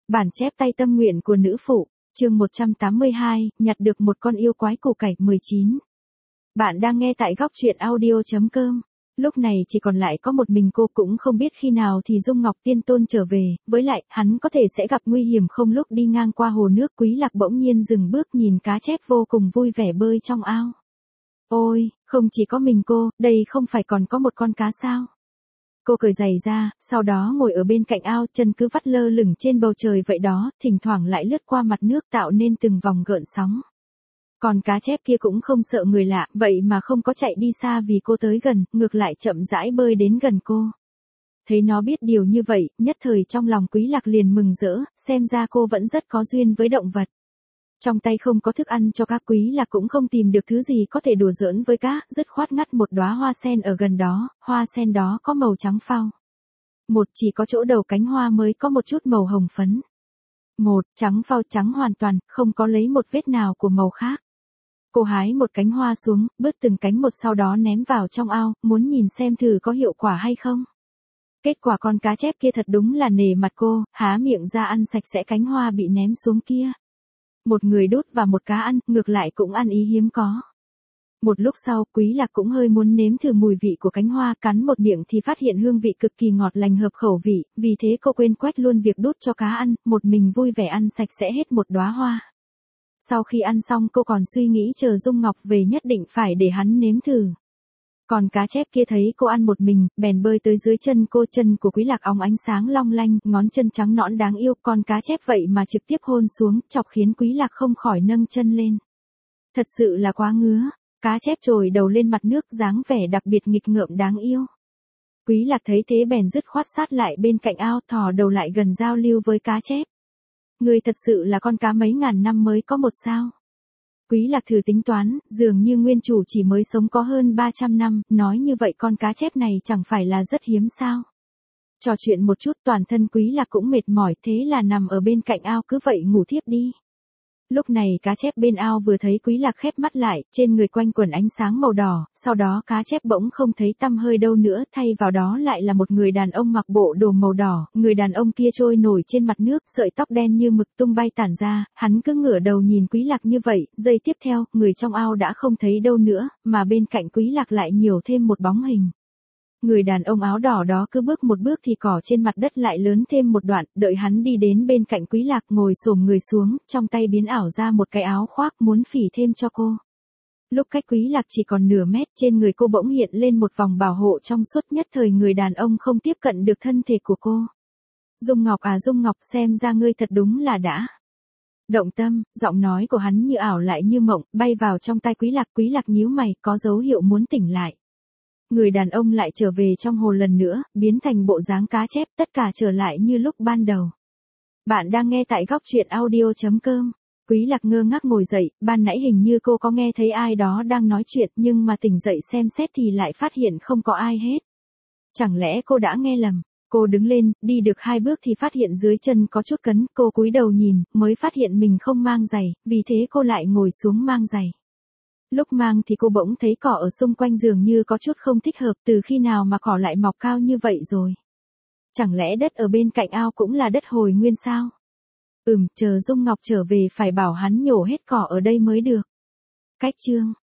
Bản chép tay tâm nguyện của nữ phụ, chương 182, nhặt được một con yêu quái củ cải 19. Bạn đang nghe tại góc truyện audio.com. Lúc này chỉ còn lại có một mình cô, cũng không biết khi nào thì Dung Ngọc Tiên Tôn trở về, với lại, hắn có thể sẽ gặp nguy hiểm không. Lúc đi ngang qua hồ nước, Quý Lạc bỗng nhiên dừng bước nhìn cá chép vô cùng vui vẻ bơi trong ao. Ôi, không chỉ có mình cô, đây không phải còn có một con cá sao? Cô cởi giày ra, sau đó ngồi ở bên cạnh ao, chân cứ vắt lơ lửng trên bầu trời vậy đó, thỉnh thoảng lại lướt qua mặt nước tạo nên từng vòng gợn sóng. Còn cá chép kia cũng không sợ người lạ, vậy mà không có chạy đi xa vì cô tới gần, ngược lại chậm rãi bơi đến gần cô. Thấy nó biết điều như vậy, nhất thời trong lòng Quý Lạc liền mừng rỡ, xem ra cô vẫn rất có duyên với động vật. Trong tay không có thức ăn cho cá, Quý Lạc cũng không tìm được thứ gì có thể đùa giỡn với cá, dứt khoát ngắt một đóa hoa sen ở gần đó, hoa sen đó có màu trắng phao. Chỉ có chỗ đầu cánh hoa mới có một chút màu hồng phấn. Trắng phao, trắng hoàn toàn, không có lấy một vết nào của màu khác. Cô hái một cánh hoa xuống, bứt từng cánh một, sau đó ném vào trong ao, muốn nhìn xem thử có hiệu quả hay không. Kết quả con cá chép kia thật đúng là nể mặt cô, há miệng ra ăn sạch sẽ cánh hoa bị ném xuống kia. Một người đút và một cá ăn, ngược lại cũng ăn ý hiếm có. Một lúc sau, Quý Lạc cũng hơi muốn nếm thử mùi vị của cánh hoa, cắn một miệng thì phát hiện hương vị cực kỳ ngọt lành hợp khẩu vị, vì thế cô quên quét luôn việc đút cho cá ăn, một mình vui vẻ ăn sạch sẽ hết một đóa hoa. Sau khi ăn xong, cô còn suy nghĩ chờ Dung Ngọc về nhất định phải để hắn nếm thử. Còn cá chép kia thấy cô ăn một mình, bèn bơi tới dưới chân cô. Chân của Quý Lạc óng ánh sáng long lanh, ngón chân trắng nõn đáng yêu, con cá chép vậy mà trực tiếp hôn xuống, chọc khiến Quý Lạc không khỏi nâng chân lên. Thật sự là quá ngứa. Cá chép trồi đầu lên mặt nước, dáng vẻ đặc biệt nghịch ngợm đáng yêu. Quý Lạc thấy thế bèn dứt khoát sát lại bên cạnh ao, thò đầu lại gần giao lưu với cá chép. Người thật sự là con cá mấy ngàn năm mới có một sao? Quý Lạc thử tính toán, dường như nguyên chủ chỉ mới sống có hơn 300 năm, nói như vậy con cá chép này chẳng phải là rất hiếm sao? Trò chuyện một chút, toàn thân Quý Lạc cũng mệt mỏi, thế là nằm ở bên cạnh ao cứ vậy ngủ thiếp đi. Lúc này cá chép bên ao vừa thấy Quý Lạc khép mắt lại, trên người quanh quẩn ánh sáng màu đỏ, sau đó cá chép bỗng không thấy tăm hơi đâu nữa, thay vào đó lại là một người đàn ông mặc bộ đồ màu đỏ. Người đàn ông kia trôi nổi trên mặt nước, sợi tóc đen như mực tung bay tản ra, hắn cứ ngửa đầu nhìn Quý Lạc như vậy, giây tiếp theo, người trong ao đã không thấy đâu nữa, mà bên cạnh Quý Lạc lại nhiều thêm một bóng hình. Người đàn ông áo đỏ đó cứ bước một bước thì cỏ trên mặt đất lại lớn thêm một đoạn, đợi hắn đi đến bên cạnh Quý Lạc, ngồi xổm người xuống, trong tay biến ảo ra một cái áo khoác muốn phỉ thêm cho cô. Lúc cách Quý Lạc chỉ còn nửa mét, trên người cô bỗng hiện lên một vòng bảo hộ trong suốt, nhất thời người đàn ông không tiếp cận được thân thể của cô. Dung Ngọc à Dung Ngọc, xem ra ngươi thật đúng là đã động tâm. Giọng nói của hắn như ảo lại như mộng, bay vào trong tai Quý Lạc. Quý Lạc nhíu mày, có dấu hiệu muốn tỉnh lại. Người đàn ông lại trở về trong hồ lần nữa, biến thành bộ dáng cá chép, tất cả trở lại như lúc ban đầu. Bạn đang nghe tại góc truyện audio.com. Quý Lạc ngơ ngác ngồi dậy, ban nãy hình như cô có nghe thấy ai đó đang nói chuyện, nhưng mà tỉnh dậy xem xét thì lại phát hiện không có ai hết. Chẳng lẽ cô đã nghe lầm? Cô đứng lên, đi được 2 bước thì phát hiện dưới chân có chút cấn, cô cúi đầu nhìn, mới phát hiện mình không mang giày, vì thế cô lại ngồi xuống mang giày. Lúc mang thì cô bỗng thấy cỏ ở xung quanh dường như có chút không thích hợp, từ khi nào mà cỏ lại mọc cao như vậy rồi? Chẳng lẽ đất ở bên cạnh ao cũng là đất hồi nguyên sao? Chờ Dung Ngọc trở về phải bảo hắn nhổ hết cỏ ở đây mới được. Cách chương